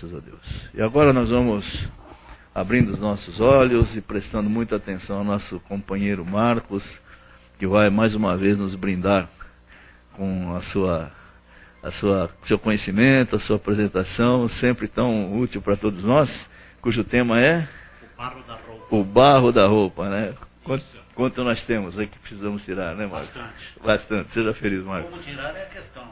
Graças a Deus. E agora nós vamos abrindo os nossos olhos e prestando muita atenção ao nosso companheiro Marcos, que vai mais uma vez nos brindar com seu conhecimento, a sua apresentação, sempre tão útil para todos nós, cujo tema é o barro da roupa. O barro da roupa, né? Quanto nós temos aí que precisamos tirar, né, Marcos? Bastante. Seja feliz, Marcos. Como tirar é a questão.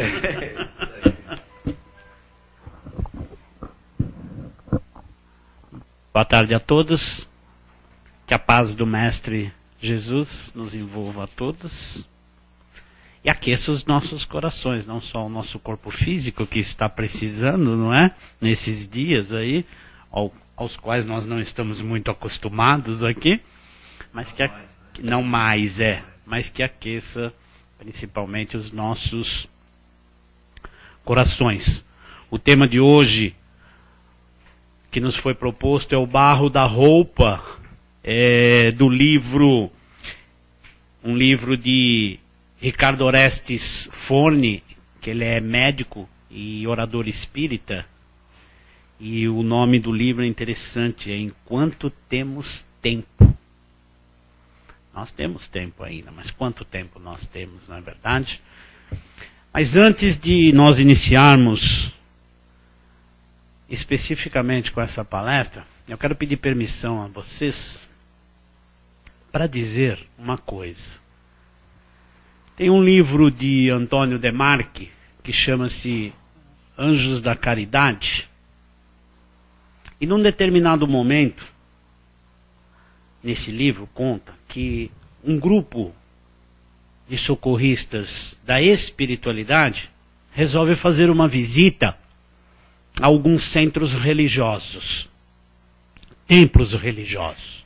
Boa tarde a todos. Que a paz do Mestre Jesus nos envolva a todos. E aqueça os nossos corações, não só o nosso corpo físico que está precisando, não é? Nesses dias aí, aos quais nós não estamos muito acostumados aqui, mas que não mais mas que aqueça principalmente os nossos corações. O tema de hoje que nos foi proposto é o barro da roupa, do livro, um livro de Ricardo Orestes Forni, que ele é médico e orador espírita, e o nome do livro é interessante, é Enquanto Temos Tempo. Nós temos tempo ainda, mas quanto tempo nós temos, não é verdade? Mas antes de nós iniciarmos especificamente com essa palestra, eu quero pedir permissão a vocês para dizer uma coisa. Tem um livro de Antônio Demarque que chama-se Anjos da Caridade. E num determinado momento, nesse livro conta que um grupo de socorristas da espiritualidade resolve fazer uma visita a alguns centros religiosos, templos religiosos.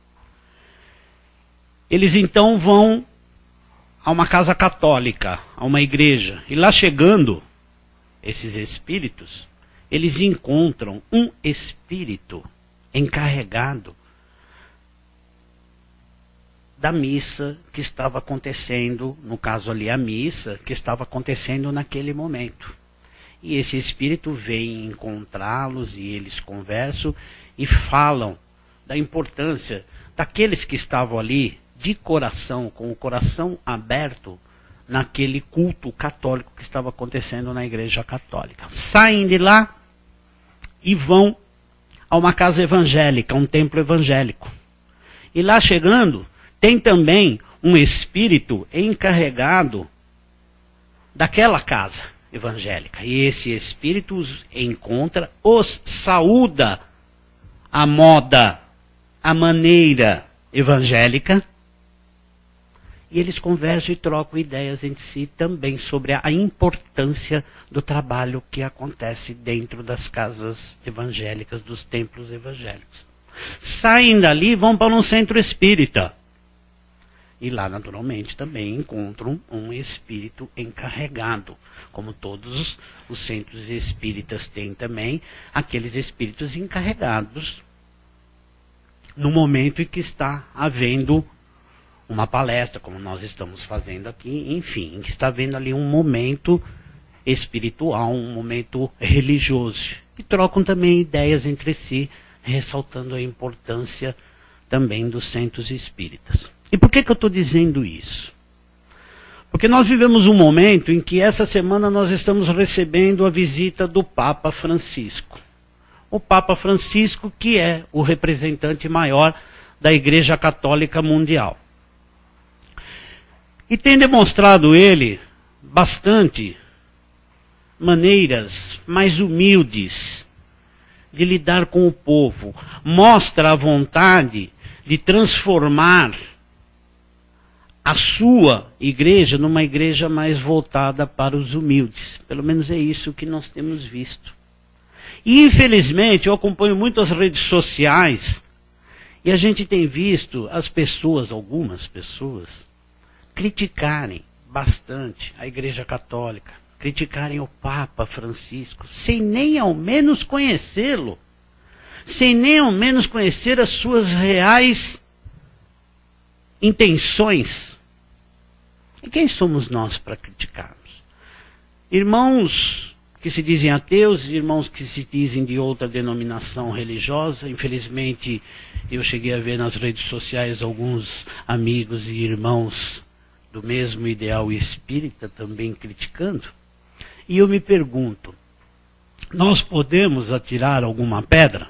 Eles então vão a uma casa católica, a uma igreja, e lá chegando, esses espíritos, eles encontram um espírito encarregado da missa que estava acontecendo, no caso ali a missa, que estava acontecendo naquele momento. E esse espírito vem encontrá-los e eles conversam e falam da importância daqueles que estavam ali de coração, com o coração aberto naquele culto católico que estava acontecendo na igreja católica. Saem de lá e vão a uma casa evangélica, um templo evangélico. E lá chegando, tem também um espírito encarregado daquela casa evangélica. E esse espírito os encontra, os saúda à moda, à maneira evangélica. E eles conversam e trocam ideias entre si também sobre a importância do trabalho que acontece dentro das casas evangélicas, dos templos evangélicos. Saem dali e vão para um centro espírita. E lá, naturalmente, também encontram um espírito encarregado. Como todos os centros espíritas têm também aqueles espíritos encarregados no momento em que está havendo uma palestra, como nós estamos fazendo aqui, enfim, em que está havendo ali um momento espiritual, um momento religioso. E trocam também ideias entre si, ressaltando a importância também dos centros espíritas. E por que eu estou dizendo isso? Porque nós vivemos um momento em que essa semana nós estamos recebendo a visita do Papa Francisco. O Papa Francisco, que é o representante maior da Igreja Católica Mundial. E tem demonstrado ele bastante maneiras mais humildes de lidar com o povo. Mostra a vontade de transformar a sua igreja numa igreja mais voltada para os humildes. Pelo menos é isso que nós temos visto. E infelizmente eu acompanho muito as redes sociais e a gente tem visto as pessoas, algumas pessoas, criticarem bastante a Igreja Católica, criticarem o Papa Francisco, sem nem ao menos conhecê-lo, sem nem ao menos conhecer as suas reais intenções. E quem somos nós para criticarmos? Irmãos que se dizem ateus, irmãos que se dizem de outra denominação religiosa. Infelizmente, eu cheguei a ver nas redes sociais alguns amigos e irmãos do mesmo ideal espírita também criticando. E eu me pergunto, nós podemos atirar alguma pedra?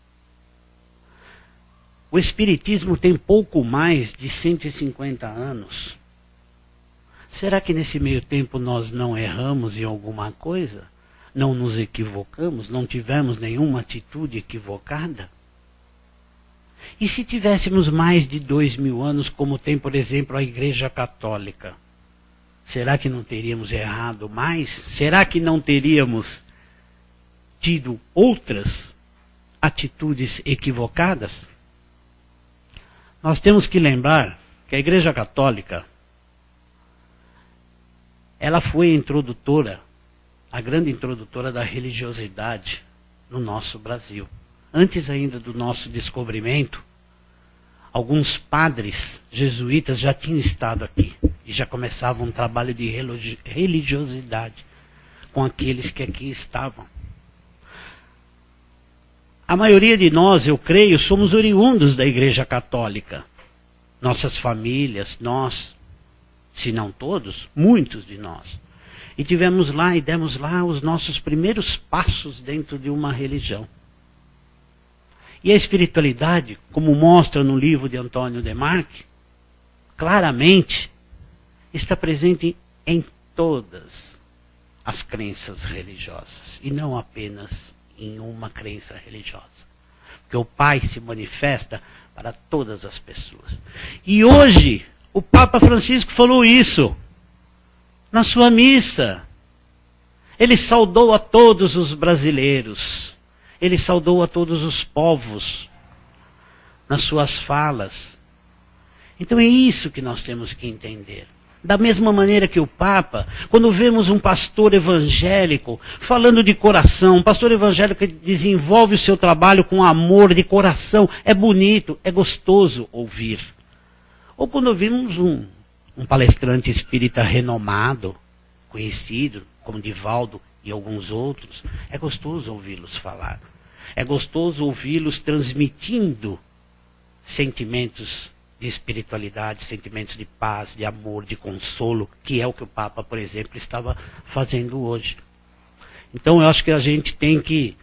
O Espiritismo tem pouco mais de 150 anos. Será que nesse meio tempo nós não erramos em alguma coisa? Não nos equivocamos? Não tivemos nenhuma atitude equivocada? E se tivéssemos mais de 2000 anos, como tem, por exemplo, a Igreja Católica? Será que não teríamos errado mais? Será que não teríamos tido outras atitudes equivocadas? Nós temos que lembrar que a Igreja Católica, ela foi a introdutora, a grande introdutora da religiosidade no nosso Brasil. Antes ainda do nosso descobrimento, alguns padres jesuítas já tinham estado aqui e já começavam um trabalho de religiosidade com aqueles que aqui estavam. A maioria de nós, eu creio, somos oriundos da Igreja Católica. Nossas famílias, nós, se não todos, muitos de nós. E tivemos lá e demos lá os nossos primeiros passos dentro de uma religião. E a espiritualidade, como mostra no livro de Antônio Demarque, claramente está presente em todas as crenças religiosas, e não apenas em uma crença religiosa. Porque o Pai se manifesta para todas as pessoas. E hoje, o Papa Francisco falou isso na sua missa. Ele saudou a todos os brasileiros. Ele saudou a todos os povos nas suas falas. Então é isso que nós temos que entender. Da mesma maneira que o Papa, quando vemos um pastor evangélico falando de coração, um pastor evangélico que desenvolve o seu trabalho com amor de coração, é bonito, é gostoso ouvir. Ou quando vimos um palestrante espírita renomado, conhecido, como Divaldo e alguns outros, é gostoso ouvi-los falar. É gostoso ouvi-los transmitindo sentimentos de espiritualidade, sentimentos de paz, de amor, de consolo, que é o que o Papa, por exemplo, estava fazendo hoje. Então eu acho que a gente tem que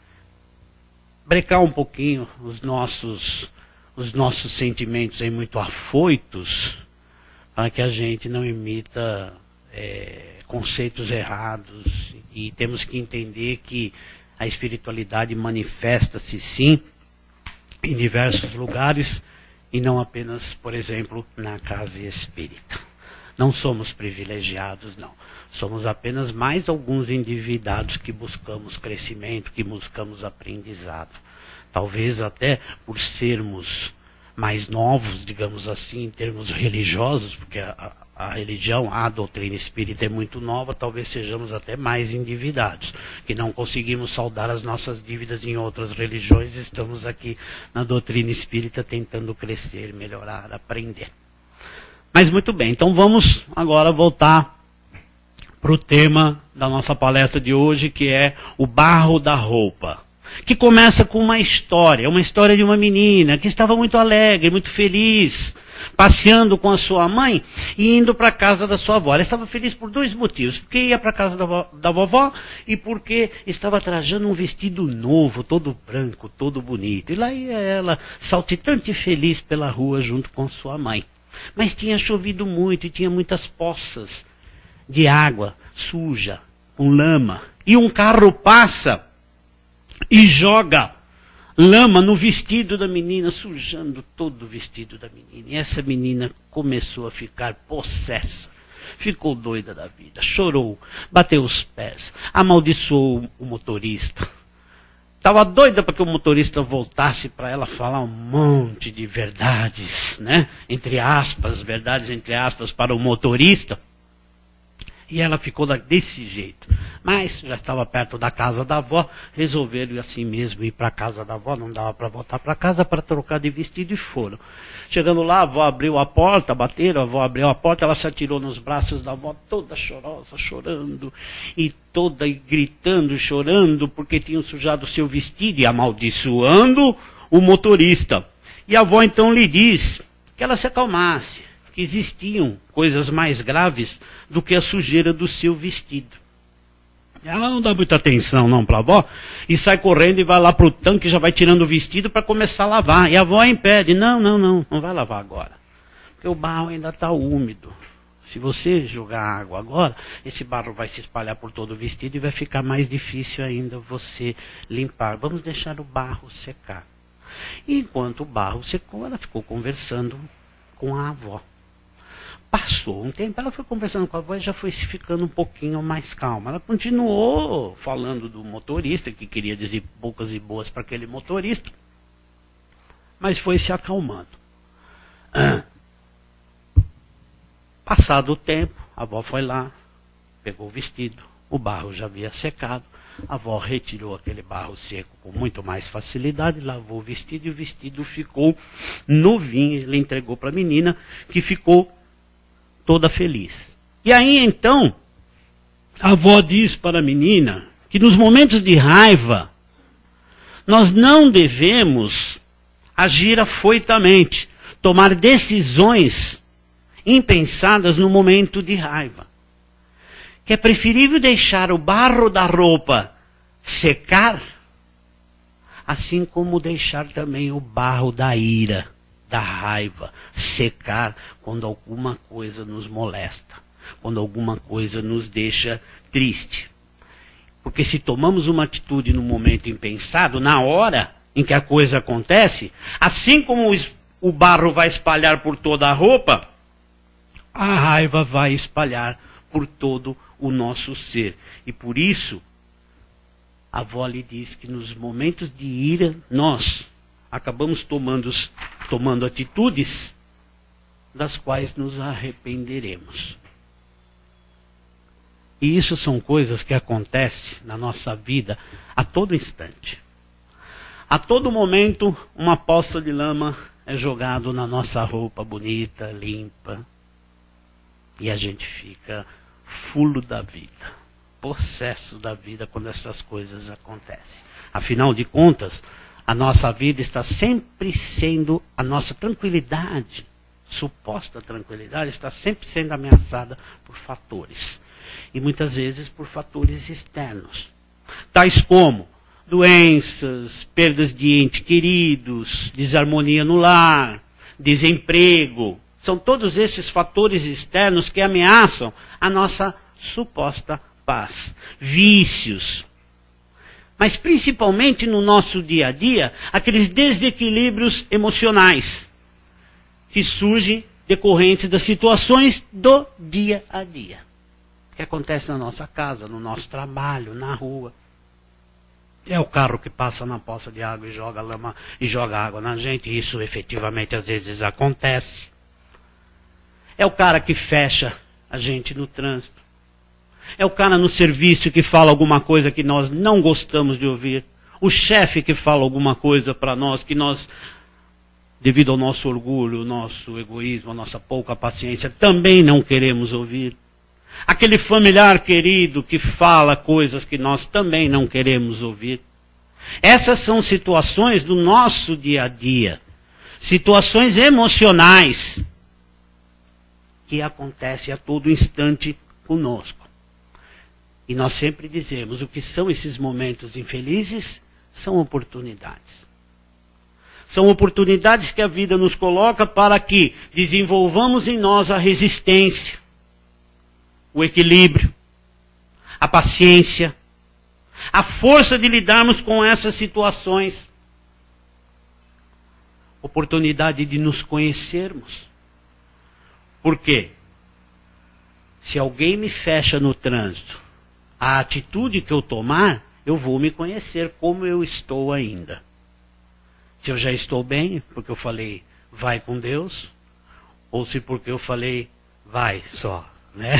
brecar um pouquinho os nossos sentimentos aí muito afoitos, para que a gente não imita conceitos errados. E temos que entender que a espiritualidade manifesta-se sim em diversos lugares, e não apenas, por exemplo, na casa espírita. Não somos privilegiados, não. Somos apenas mais alguns endividados que buscamos crescimento, que buscamos aprendizado. Talvez até por sermos mais novos, digamos assim, em termos religiosos, porque a religião, a doutrina espírita é muito nova, talvez sejamos até mais endividados, que não conseguimos saldar as nossas dívidas em outras religiões, estamos aqui na doutrina espírita tentando crescer, melhorar, aprender. Mas muito bem, então vamos agora voltar para o tema da nossa palestra de hoje, que é o barro da roupa. Que começa com uma história de uma menina que estava muito alegre, muito feliz, passeando com a sua mãe e indo para a casa da sua avó. Ela estava feliz por dois motivos: porque ia para a casa da vovó e porque estava trajando um vestido novo, todo branco, todo bonito. E lá ia ela, saltitante e feliz pela rua junto com sua mãe. Mas tinha chovido muito e tinha muitas poças de água suja, com lama. E um carro passa e joga lama no vestido da menina, sujando todo o vestido da menina. E essa menina começou a ficar possessa. Ficou doida da vida, chorou, bateu os pés, amaldiçoou o motorista. Estava doida para que o motorista voltasse para ela falar um monte de verdades, né? Entre aspas, verdades entre aspas para o motorista. E ela ficou desse jeito. Mas já estava perto da casa da avó, resolveram assim mesmo ir para a casa da avó, não dava para voltar para casa para trocar de vestido e foram. Chegando lá, a avó abriu a porta, bateram, a avó abriu a porta, ela se atirou nos braços da avó, toda chorosa, chorando, e toda gritando, chorando, porque tinham sujado o seu vestido e amaldiçoando o motorista. E a avó então lhe diz que ela se acalmasse, que existiam coisas mais graves do que a sujeira do seu vestido. Ela não dá muita atenção não para a avó e sai correndo e vai lá para o tanque, já vai tirando o vestido para começar a lavar. E a avó impede, não vai lavar agora, porque o barro ainda está úmido. Se você jogar água agora, esse barro vai se espalhar por todo o vestido e vai ficar mais difícil ainda você limpar. Vamos deixar o barro secar. E enquanto o barro secou, ela ficou conversando com a avó. Passou um tempo, ela foi conversando com a avó e já foi se ficando um pouquinho mais calma. Ela continuou falando do motorista, que queria dizer poucas e boas para aquele motorista, mas foi se acalmando. Passado o tempo, a avó foi lá, pegou o vestido, o barro já havia secado, a avó retirou aquele barro seco com muito mais facilidade, lavou o vestido e o vestido ficou novinho. Ele entregou para a menina, que ficou toda feliz. E aí então, a avó diz para a menina que nos momentos de raiva, nós não devemos agir afoitamente, tomar decisões impensadas no momento de raiva. Que é preferível deixar o barro da roupa secar, assim como deixar também o barro da ira, da raiva, secar quando alguma coisa nos molesta, quando alguma coisa nos deixa triste. Porque se tomamos uma atitude no momento impensado, na hora em que a coisa acontece, assim como o barro vai espalhar por toda a roupa, a raiva vai espalhar por todo o nosso ser. E por isso, a avó lhe diz que nos momentos de ira, nós acabamos tomando atitudes das quais nos arrependeremos. E isso são coisas que acontecem na nossa vida a todo instante. A todo momento, uma poça de lama é jogada na nossa roupa bonita, limpa, e a gente fica fulo da vida, possesso da vida quando essas coisas acontecem. Afinal de contas, a nossa vida está sempre sendo, a nossa tranquilidade, suposta tranquilidade, está sempre sendo ameaçada por fatores. E muitas vezes por fatores externos. Tais como doenças, perdas de entes queridos, desarmonia no lar, desemprego. São todos esses fatores externos que ameaçam a nossa suposta paz. Vícios. Mas principalmente no nosso dia a dia, aqueles desequilíbrios emocionais que surgem decorrentes das situações do dia a dia. Que acontece na nossa casa, no nosso trabalho, na rua. É o carro que passa na poça de água e joga lama e joga água na gente. Isso efetivamente às vezes acontece. É o cara que fecha a gente no trânsito. É o cara no serviço que fala alguma coisa que nós não gostamos de ouvir. O chefe que fala alguma coisa para nós que nós, devido ao nosso orgulho, ao nosso egoísmo, à nossa pouca paciência, também não queremos ouvir. Aquele familiar querido que fala coisas que nós também não queremos ouvir. Essas são situações do nosso dia a dia. Situações emocionais que acontecem a todo instante conosco. E nós sempre dizemos, o que são esses momentos infelizes? São oportunidades. São oportunidades que a vida nos coloca para que desenvolvamos em nós a resistência, o equilíbrio, a paciência, a força de lidarmos com essas situações. Oportunidade de nos conhecermos. Por quê? Se alguém me fecha no trânsito, a atitude que eu tomar, eu vou me conhecer como eu estou ainda. Se eu já estou bem, porque eu falei, vai com Deus, ou se porque eu falei, vai só, né?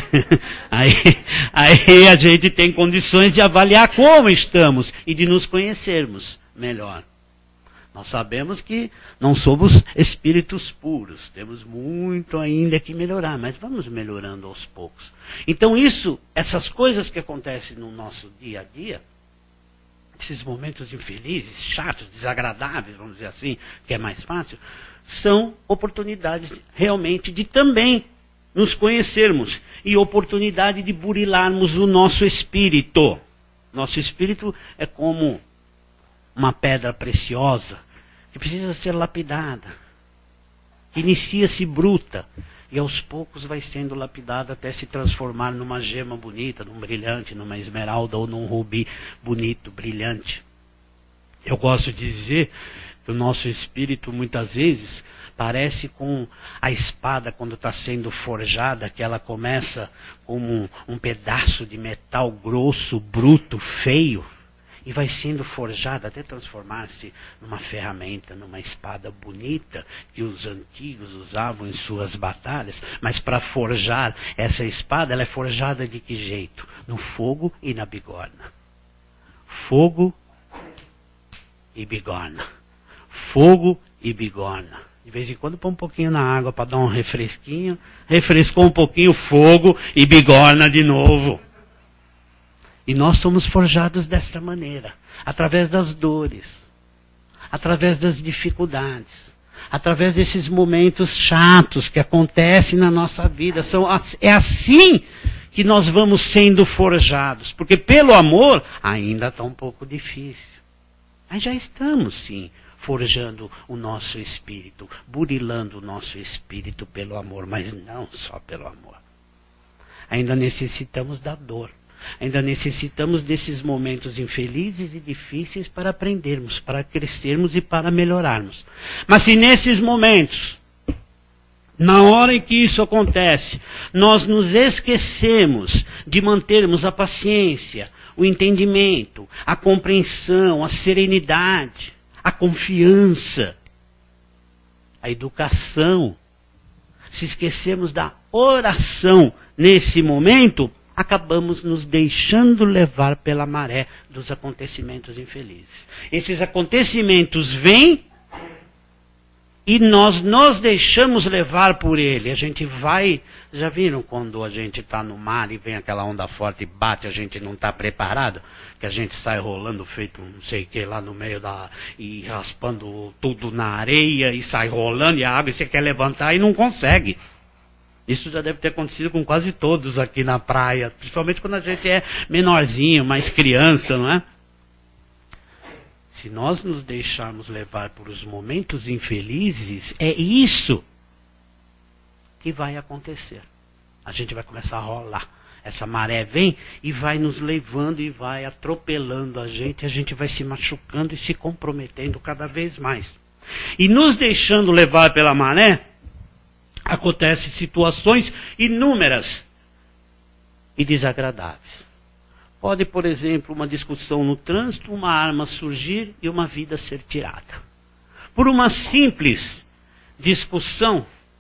Aí a gente tem condições de avaliar como estamos e de nos conhecermos melhor. Nós sabemos que não somos espíritos puros, temos muito ainda que melhorar, mas vamos melhorando aos poucos. Então essas coisas que acontecem no nosso dia a dia, esses momentos infelizes, chatos, desagradáveis, vamos dizer assim, que é mais fácil, são oportunidades realmente de também nos conhecermos e oportunidade de burilarmos o nosso espírito. Nosso espírito é como uma pedra preciosa que precisa ser lapidada, que inicia-se bruta e aos poucos vai sendo lapidada até se transformar numa gema bonita, num brilhante, numa esmeralda ou num rubi bonito, brilhante. Eu gosto de dizer que o nosso espírito muitas vezes parece com a espada quando está sendo forjada, que ela começa como um pedaço de metal grosso, bruto, feio, e vai sendo forjada até transformar-se numa ferramenta, numa espada bonita que os antigos usavam em suas batalhas. Mas para forjar essa espada, ela é forjada de que jeito? No fogo e na bigorna. Fogo e bigorna. Fogo e bigorna. De vez em quando põe um pouquinho na água para dar um refresquinho. Refrescou um pouquinho, fogo e bigorna de novo. E nós somos forjados dessa maneira, através das dores, através das dificuldades, através desses momentos chatos que acontecem na nossa vida. É assim que nós vamos sendo forjados, porque pelo amor ainda está um pouco difícil. Mas já estamos, sim, forjando o nosso espírito, burilando o nosso espírito pelo amor, mas não só pelo amor. Ainda necessitamos da dor. Ainda necessitamos desses momentos infelizes e difíceis para aprendermos, para crescermos e para melhorarmos. Mas se nesses momentos, na hora em que isso acontece, nós nos esquecemos de mantermos a paciência, o entendimento, a compreensão, a serenidade, a confiança, a educação, se esquecemos da oração nesse momento, acabamos nos deixando levar pela maré dos acontecimentos infelizes. Esses acontecimentos vêm e nós nos deixamos levar por ele. A gente vai... Já viram quando a gente está no mar e vem aquela onda forte e bate, a gente não está preparado? Que a gente sai rolando feito não sei o que lá no meio e raspando tudo na areia e sai rolando e a água e você quer levantar e não consegue. Isso já deve ter acontecido com quase todos aqui na praia, principalmente quando a gente é menorzinho, mais criança, não é? Se nós nos deixarmos levar por os momentos infelizes, é isso que vai acontecer. A gente vai começar a rolar. Essa maré vem e vai nos levando e vai atropelando a gente vai se machucando e se comprometendo cada vez mais. E nos deixando levar pela maré, acontecem situações inúmeras e desagradáveis. Pode, por exemplo, uma discussão no trânsito, uma arma surgir e uma vida ser tirada. Por uma simples discussão.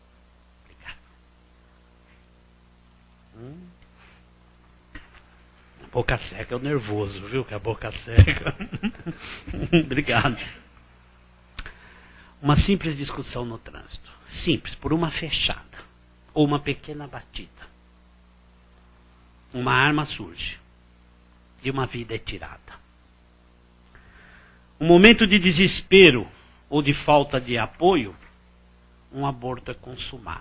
A boca seca é o nervoso, viu? Que a boca seca. Obrigado. Uma simples discussão no trânsito. Simples, por uma fechada ou uma pequena batida. Uma arma surge e uma vida é tirada. Um momento de desespero ou de falta de apoio, um aborto é consumado.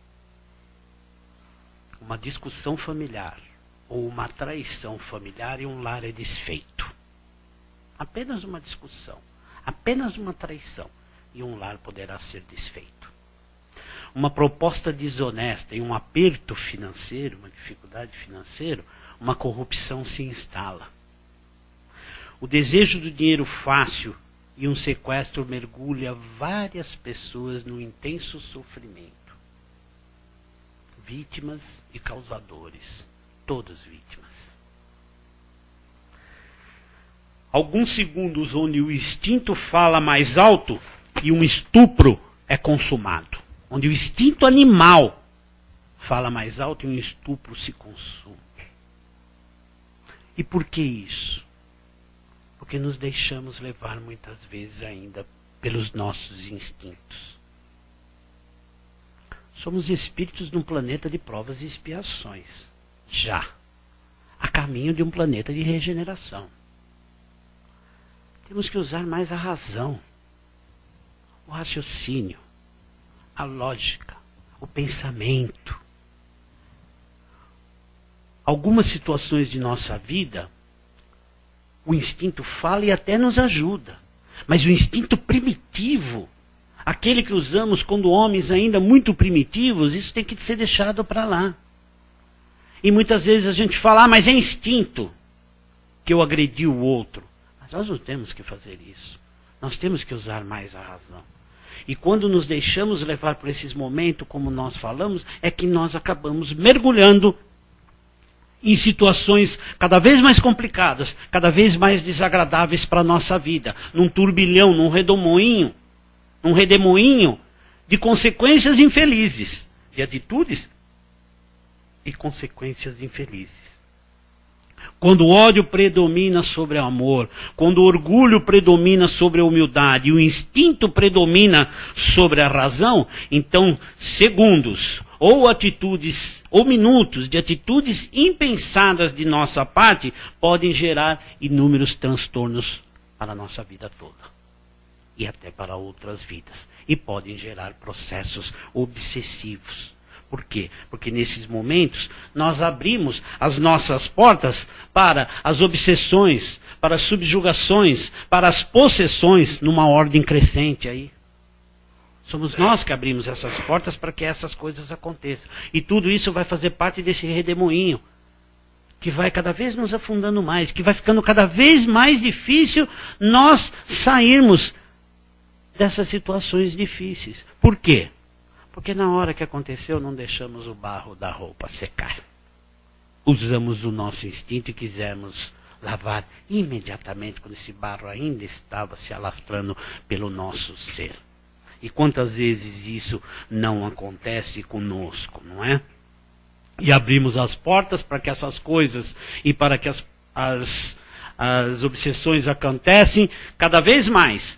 Uma discussão familiar ou uma traição familiar e um lar é desfeito. Apenas uma discussão, apenas uma traição e um lar poderá ser desfeito. Uma proposta desonesta e um aperto financeiro, uma dificuldade financeira, uma corrupção se instala. O desejo do dinheiro fácil e um sequestro mergulha várias pessoas num intenso sofrimento. Vítimas e causadores, todos vítimas. Alguns segundos onde o instinto fala mais alto e um estupro é consumado. Onde o instinto animal fala mais alto e um estupro se consome. E por que isso? Porque nos deixamos levar muitas vezes ainda pelos nossos instintos. Somos espíritos de um planeta de provas e expiações. Já. A caminho de um planeta de regeneração. Temos que usar mais a razão, o raciocínio, a lógica, o pensamento. Algumas situações de nossa vida, o instinto fala e até nos ajuda. Mas o instinto primitivo, aquele que usamos quando homens ainda muito primitivos, isso tem que ser deixado para lá. E muitas vezes a gente fala, mas é instinto que eu agredi o outro. Mas nós não temos que fazer isso. Nós temos que usar mais a razão. E quando nos deixamos levar por esses momentos, como nós falamos, é que nós acabamos mergulhando em situações cada vez mais complicadas, cada vez mais desagradáveis para a nossa vida. Num turbilhão, num redemoinho de consequências infelizes, de atitudes e consequências infelizes. Quando o ódio predomina sobre o amor, quando o orgulho predomina sobre a humildade e o instinto predomina sobre a razão, então segundos ou atitudes ou minutos de atitudes impensadas de nossa parte podem gerar inúmeros transtornos para a nossa vida toda e até para outras vidas, e podem gerar processos obsessivos. Por quê? Porque nesses momentos nós abrimos as nossas portas para as obsessões, para as subjugações, para as possessões numa ordem crescente aí. Somos nós que abrimos essas portas para que essas coisas aconteçam. E tudo isso vai fazer parte desse redemoinho, que vai cada vez nos afundando mais, que vai ficando cada vez mais difícil nós sairmos dessas situações difíceis. Por quê? Porque na hora que aconteceu, não deixamos o barro da roupa secar. Usamos o nosso instinto e quisemos lavar imediatamente, quando esse barro ainda estava se alastrando pelo nosso ser. E quantas vezes isso não acontece conosco, não é? E abrimos as portas para que essas coisas e para que as obsessões acontecem cada vez mais,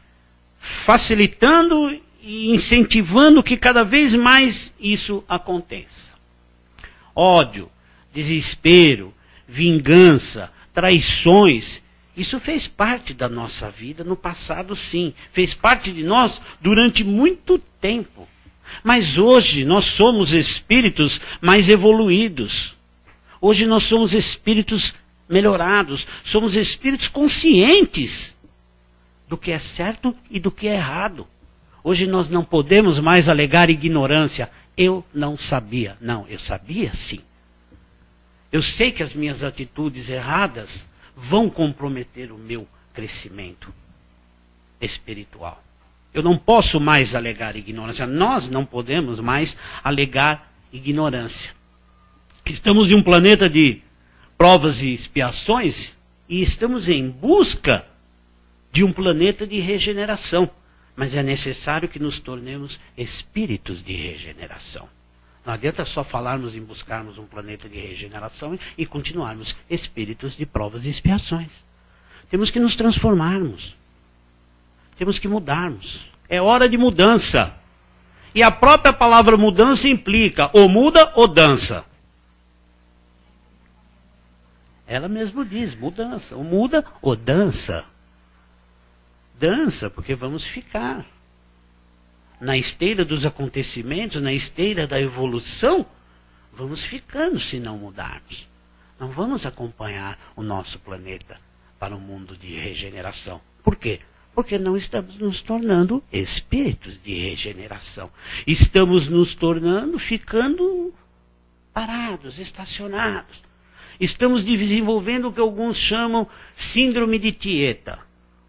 facilitando e incentivando que cada vez mais isso aconteça. Ódio, desespero, vingança, traições, isso fez parte da nossa vida no passado, sim. Fez parte de nós durante muito tempo. Mas hoje nós somos espíritos mais evoluídos. Hoje nós somos espíritos melhorados. Somos espíritos conscientes do que é certo e do que é errado. Hoje nós não podemos mais alegar ignorância. Eu não sabia. Não, eu sabia sim. Eu sei que as minhas atitudes erradas vão comprometer o meu crescimento espiritual. Eu não posso mais alegar ignorância. Nós não podemos mais alegar ignorância. Estamos em um planeta de provas e expiações e estamos em busca de um planeta de regeneração. Mas é necessário que nos tornemos espíritos de regeneração. Não adianta só falarmos em buscarmos um planeta de regeneração e continuarmos espíritos de provas e expiações. Temos que nos transformarmos. Temos que mudarmos. É hora de mudança. E a própria palavra mudança implica ou muda ou dança. Ela mesmo diz, mudança. Ou muda ou dança. Dança, porque vamos ficar na esteira dos acontecimentos, na esteira da evolução, vamos ficando se não mudarmos. Não vamos acompanhar o nosso planeta para um mundo de regeneração. Por quê? Porque não estamos nos tornando espíritos de regeneração. Estamos nos tornando, ficando parados, estacionados. Estamos desenvolvendo o que alguns chamam síndrome de Tieta.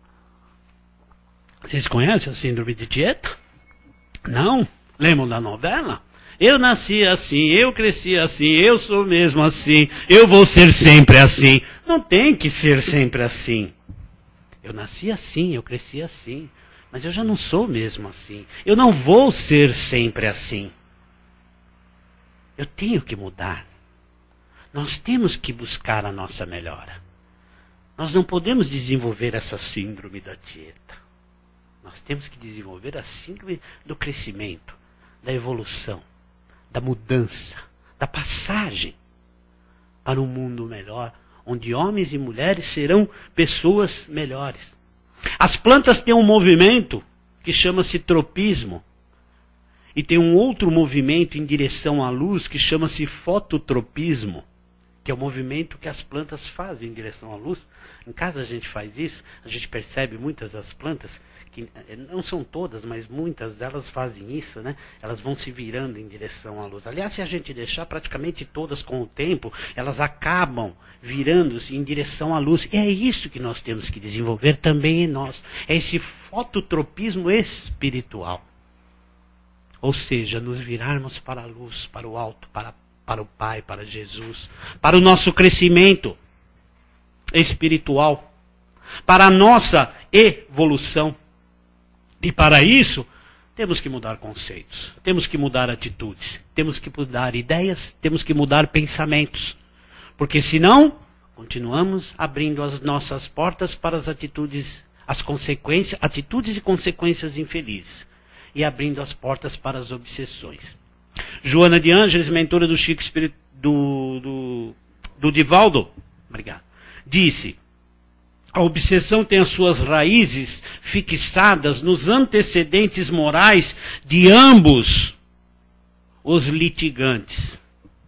Vocês conhecem a síndrome de Tieta? Não? Lembram da novela? Eu nasci assim, eu cresci assim, eu sou mesmo assim, eu vou ser sempre assim. Não tem que ser sempre assim. Eu nasci assim, eu cresci assim, mas eu já não sou mesmo assim. Eu não vou ser sempre assim. Eu tenho que mudar. Nós temos que buscar a nossa melhora. Nós não podemos desenvolver essa síndrome da dieta. Nós temos que desenvolver a síndrome do crescimento, da evolução, da mudança, da passagem para um mundo melhor, onde homens e mulheres serão pessoas melhores. As plantas têm um movimento que chama-se tropismo. E tem um outro movimento em direção à luz que chama-se fototropismo, que é o movimento que as plantas fazem em direção à luz. Em casa a gente faz isso, a gente percebe muitas das plantas, que não são todas, mas muitas delas fazem isso, né? Elas vão se virando em direção à luz. Aliás, se a gente deixar praticamente todas com o tempo, elas acabam virando-se em direção à luz. E é isso que nós temos que desenvolver também em nós. É esse fototropismo espiritual. Ou seja, nos virarmos para a luz, para o alto, para o Pai, para Jesus, para o nosso crescimento espiritual, para a nossa evolução. E para isso, temos que mudar conceitos, temos que mudar atitudes, temos que mudar ideias, temos que mudar pensamentos. Porque senão, continuamos abrindo as nossas portas para as atitudes, as consequências, atitudes e consequências infelizes. E abrindo as portas para as obsessões. Joana de Ângeles, mentora do Chico do Divaldo, obrigado, disse: a obsessão tem as suas raízes fixadas nos antecedentes morais de ambos os litigantes,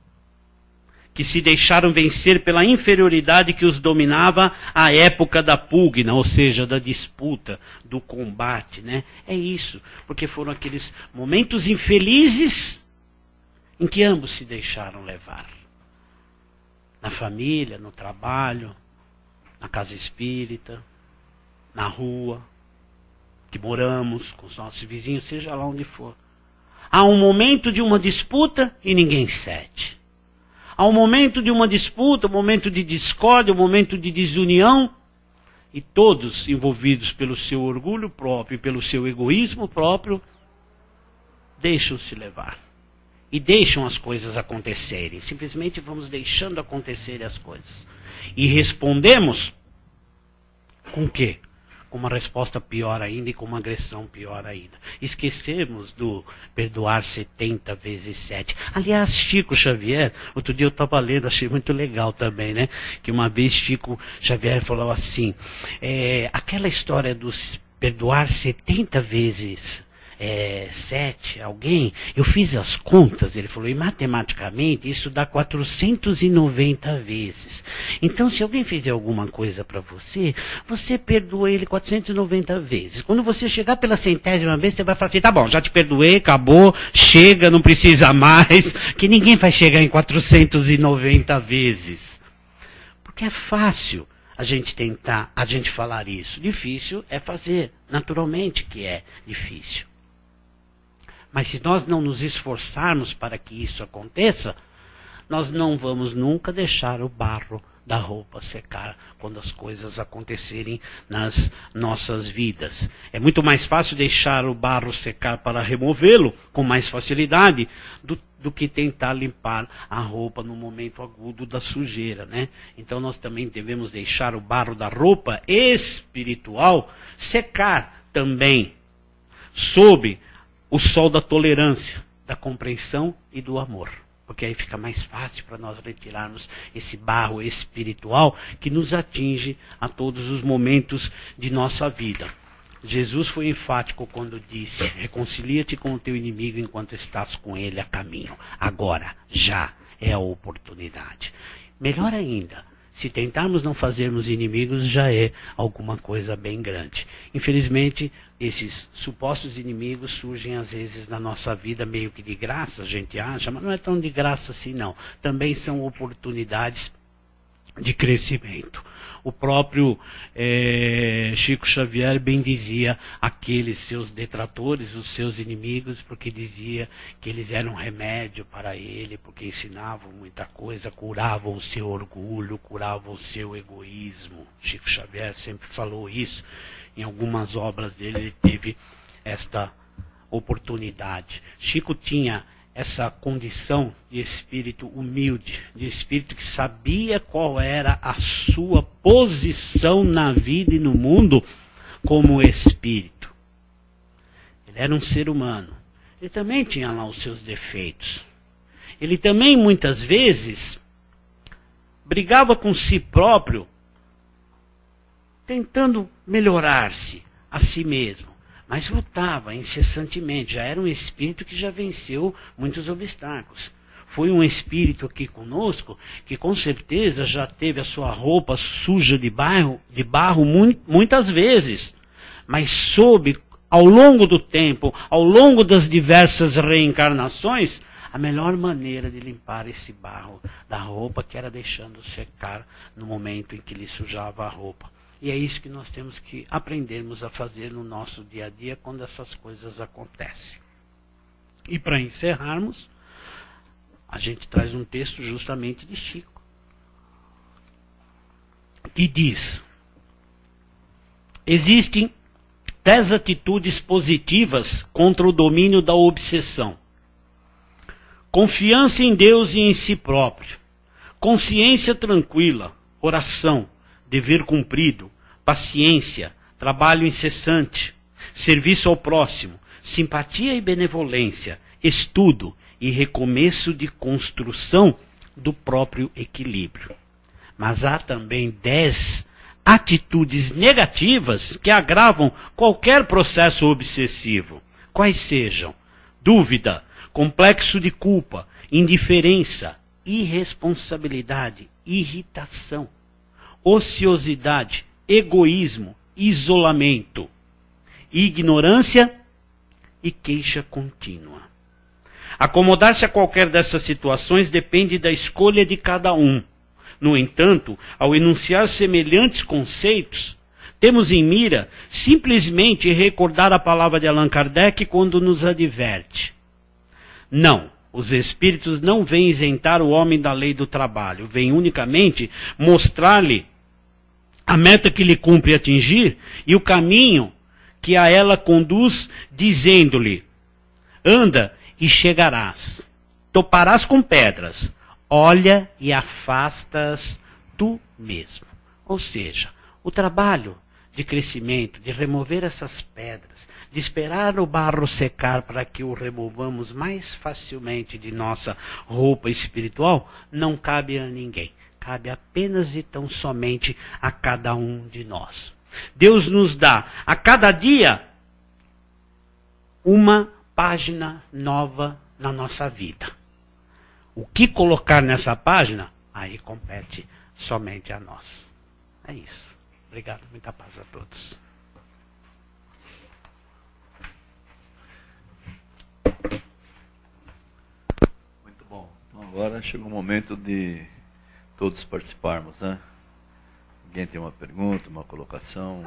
que se deixaram vencer pela inferioridade que os dominava à época da pugna, ou seja, da disputa, do combate, né? É isso, porque foram aqueles momentos infelizes em que ambos se deixaram levar. Na família, no trabalho, na casa espírita, na rua, que moramos com os nossos vizinhos, seja lá onde for. Há um momento de uma disputa e ninguém cede. Há um momento de uma disputa, um momento de discórdia, um momento de desunião, e todos envolvidos pelo seu orgulho próprio e pelo seu egoísmo próprio, deixam-se levar. E deixam as coisas acontecerem. Simplesmente vamos deixando acontecer as coisas. E respondemos com o quê? Com uma resposta pior ainda e com uma agressão pior ainda. Esquecemos do perdoar 70 vezes 7. Aliás, Chico Xavier, outro dia eu estava lendo, achei muito legal também, né? Que uma vez Chico Xavier falou assim, aquela história dos perdoar 70 vezes 7, alguém, eu fiz as contas, ele falou, e matematicamente isso dá 490 vezes. Então, se alguém fizer alguma coisa para você, você perdoa ele 490 vezes. Quando você chegar pela 100ª vez, você vai falar assim, tá bom, já te perdoei, acabou, chega, não precisa mais, que ninguém vai chegar em 490 vezes. Porque é fácil a gente tentar, a gente falar isso. Difícil é fazer, naturalmente que é difícil. Mas se nós não nos esforçarmos para que isso aconteça, nós não vamos nunca deixar o barro da roupa secar quando as coisas acontecerem nas nossas vidas. É muito mais fácil deixar o barro secar para removê-lo com mais facilidade do que tentar limpar a roupa no momento agudo da sujeira, né? Então nós também devemos deixar o barro da roupa espiritual secar também sob o sol da tolerância, da compreensão e do amor. Porque aí fica mais fácil para nós retirarmos esse barro espiritual que nos atinge a todos os momentos de nossa vida. Jesus foi enfático quando disse, reconcilia-te com o teu inimigo enquanto estás com ele a caminho. Agora, já é a oportunidade. Melhor ainda, se tentarmos não fazermos inimigos, já é alguma coisa bem grande. Infelizmente, esses supostos inimigos surgem às vezes na nossa vida meio que de graça, a gente acha, mas não é tão de graça assim não. Também são oportunidades de crescimento. O próprio Chico Xavier bem dizia aqueles seus detratores, os seus inimigos, porque dizia que eles eram remédio para ele, porque ensinavam muita coisa, curavam o seu orgulho, curavam o seu egoísmo. Chico Xavier sempre falou isso. Em algumas obras dele ele teve esta oportunidade. Chico tinha essa condição de espírito humilde, de espírito que sabia qual era a sua posição na vida e no mundo como espírito. Ele era um ser humano. Ele também tinha lá os seus defeitos. Ele também, muitas vezes, brigava com si próprio, tentando melhorar-se a si mesmo. Mas lutava incessantemente. Já era um espírito que já venceu muitos obstáculos. Foi um espírito aqui conosco que com certeza já teve a sua roupa suja de barro muitas vezes. Mas soube, ao longo do tempo, ao longo das diversas reencarnações, a melhor maneira de limpar esse barro da roupa, que era deixando secar no momento em que lhe sujava a roupa. E é isso que nós temos que aprendermos a fazer no nosso dia a dia quando essas coisas acontecem. E para encerrarmos, a gente traz um texto justamente de Chico, que diz: existem 10 atitudes positivas contra o domínio da obsessão. Confiança em Deus e em si próprio, consciência tranquila, oração, dever cumprido, paciência, trabalho incessante, serviço ao próximo, simpatia e benevolência, estudo e recomeço de construção do próprio equilíbrio. Mas há também 10 atitudes negativas que agravam qualquer processo obsessivo. Quais sejam? Dúvida, complexo de culpa, indiferença, irresponsabilidade, irritação, ociosidade, egoísmo, isolamento, ignorância e queixa contínua. Acomodar-se a qualquer dessas situações depende da escolha de cada um. No entanto, ao enunciar semelhantes conceitos, temos em mira simplesmente recordar a palavra de Allan Kardec quando nos adverte: não, os espíritos não vêm isentar o homem da lei do trabalho, vêm unicamente mostrar-lhe a meta que lhe cumpre atingir e o caminho que a ela conduz, dizendo-lhe: anda e chegarás, toparás com pedras, olha e afastas tu mesmo. Ou seja, o trabalho de crescimento, de remover essas pedras, de esperar o barro secar para que o removamos mais facilmente de nossa roupa espiritual, não cabe a ninguém. Cabe apenas e tão somente a cada um de nós. Deus nos dá a cada dia uma página nova na nossa vida. O que colocar nessa página, aí compete somente a nós. É isso. Obrigado, muita paz a todos. Muito bom. Então agora chega o momento de todos participarmos, né? Alguém tem uma pergunta, uma colocação?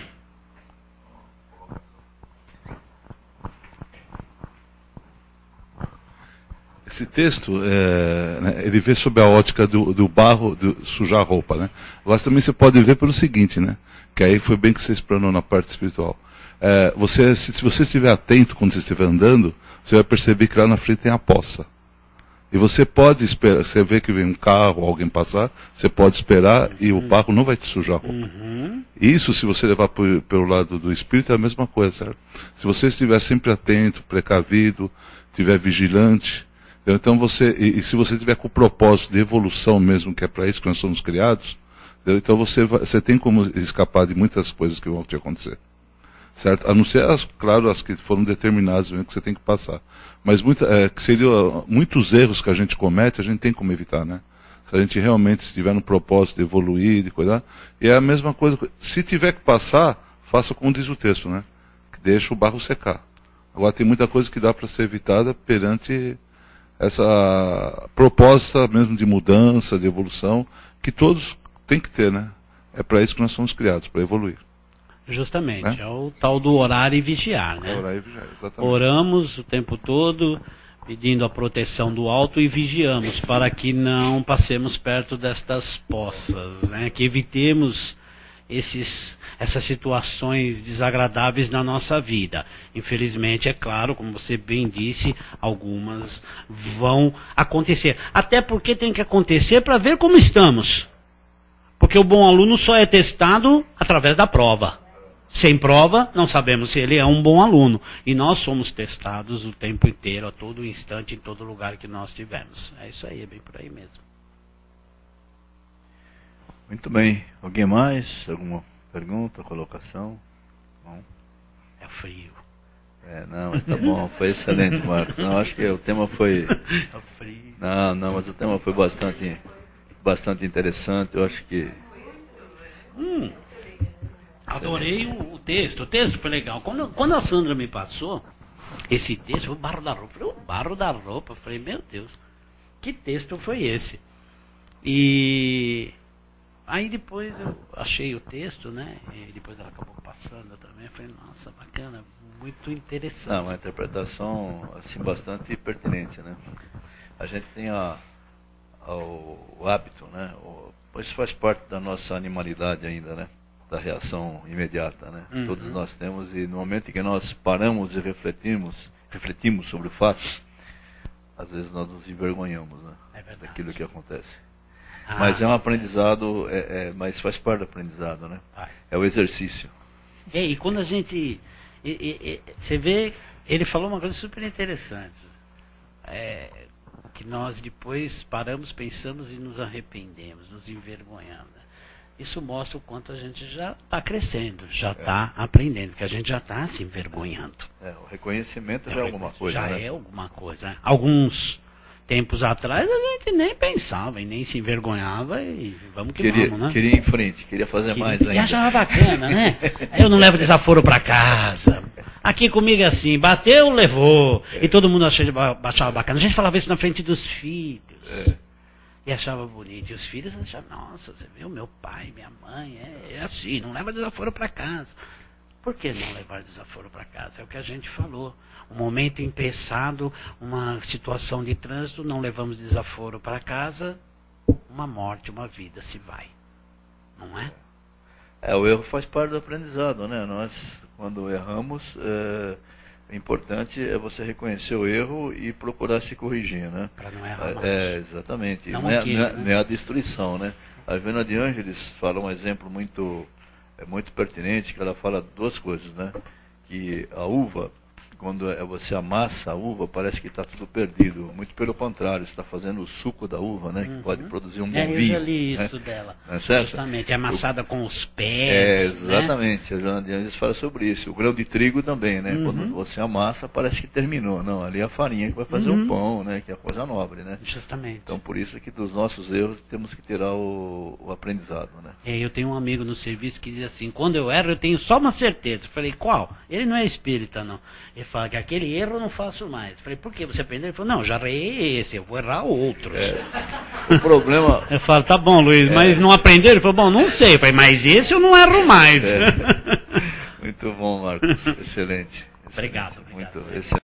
Esse texto, ele vê sob a ótica do barro, sujar a roupa, né? Agora também você pode ver pelo seguinte, né? Que aí foi bem que você explanou na parte espiritual. Se você estiver atento quando você estiver andando, você vai perceber que lá na frente tem a poça. E você pode esperar, você vê que vem um carro, alguém passar, você pode esperar e o barro não vai te sujar a roupa. Uhum. Isso, se você levar pelo lado do espírito, é a mesma coisa, certo? Se você estiver sempre atento, precavido, estiver vigilante, então e se você tiver com o propósito de evolução mesmo, que é para isso que nós somos criados, então você tem como escapar de muitas coisas que vão te acontecer. Certo? A não ser, claro, as que foram determinadas mesmo que você tem que passar. Mas que seriam muitos erros que a gente comete, a gente tem como evitar, né? Se a gente realmente tiver no propósito de evoluir, de cuidar. E é a mesma coisa, se tiver que passar, faça como diz o texto, né? Que deixa o barro secar. Agora tem muita coisa que dá para ser evitada perante essa proposta mesmo de mudança, de evolução, que todos têm que ter, né? É para isso que nós somos criados, para evoluir. Justamente, é o tal do orar e vigiar, né? Orar e vigiar, exatamente. Oramos o tempo todo, pedindo a proteção do alto e vigiamos para que não passemos perto destas poças, né? Que evitemos essas situações desagradáveis na nossa vida. Infelizmente, é claro, como você bem disse, algumas vão acontecer. Até porque tem que acontecer para ver como estamos. Porque o bom aluno só é testado através da prova. Sem prova, não sabemos se ele é um bom aluno. E nós somos testados o tempo inteiro, a todo instante, em todo lugar que nós estivermos. É isso aí, é bem por aí mesmo. Muito bem. Alguém mais? Alguma pergunta, colocação? Bom. É frio. Não, mas tá bom. Foi excelente, Marcos. Não, acho que o tema foi... É frio. Não, mas o tema foi bastante interessante. Eu acho que... Adorei o texto. O texto foi legal. Quando a Sandra me passou esse texto, o barro da roupa. O barro da roupa. Eu falei, meu Deus, que texto foi esse? E aí depois eu achei o texto, né? E depois ela acabou passando também. Eu falei, nossa, bacana, muito interessante. Não, uma interpretação assim bastante pertinente, né? A gente tem o hábito, né? Isso faz parte da nossa animalidade ainda, né? Da reação imediata, né? Uhum. Todos nós temos, e no momento em que nós paramos e refletimos sobre o fato, às vezes nós nos envergonhamos, né? Daquilo que acontece. Mas é um aprendizado, mas faz parte do aprendizado, né? É o exercício. E quando a gente... você vê, ele falou uma coisa super interessante. Que nós depois paramos, pensamos e nos arrependemos, nos envergonhamos. Isso mostra o quanto a gente já está crescendo, já está aprendendo, que a gente já está se envergonhando. O reconhecimento já é alguma coisa, já né? é alguma coisa. Alguns tempos atrás a gente nem pensava e nem se envergonhava e vamos que vamos, né? Queria ir em frente, queria fazer mais ainda. E achava bacana, né? Eu não levo desaforo para casa. Aqui comigo é assim, bateu, levou. E todo mundo achava bacana. A gente falava isso na frente dos filhos. E achava bonito. E os filhos achavam, nossa, você viu, meu pai, minha mãe, é assim, não leva desaforo para casa. Por que não levar desaforo para casa? É o que a gente falou. Um momento empeçado, uma situação de trânsito, não levamos desaforo para casa, uma morte, uma vida se vai. Não é? O erro faz parte do aprendizado, né? Nós, quando erramos, o importante é você reconhecer o erro e procurar se corrigir, né? Para não errar mais. Exatamente. Não é a destruição, né? A Ivana de Ângeles fala um exemplo muito pertinente, que ela fala duas coisas, né? Que a uva, quando você amassa a uva, parece que está tudo perdido. Muito pelo contrário, você está fazendo o suco da uva, né? Que pode produzir um bom vinho. Eu já li isso, né? Dela. Não é certo? Justamente, é amassada com os pés. Exatamente. Né? A Joana de Anjos fala sobre isso. O grão de trigo também, né? Quando você amassa, parece que terminou. Não, ali é a farinha que vai fazer o pão, né? Que é a coisa nobre, né? Justamente. Então, por isso que dos nossos erros temos que tirar o aprendizado, né? Eu tenho um amigo no serviço que diz assim, quando eu erro, eu tenho só uma certeza. Eu falei, qual? Ele não é espírita, não. Ele fala que aquele erro eu não faço mais. Eu falei, por que você aprendeu? Ele falou, não, já errei esse, eu vou errar outros. O problema... Eu falo, tá bom, Luiz, mas não aprendeu? Ele falou, bom, não sei. Eu falei, mas esse eu não erro mais. Muito bom, Marcos. Excelente. Obrigado. Muito excelente.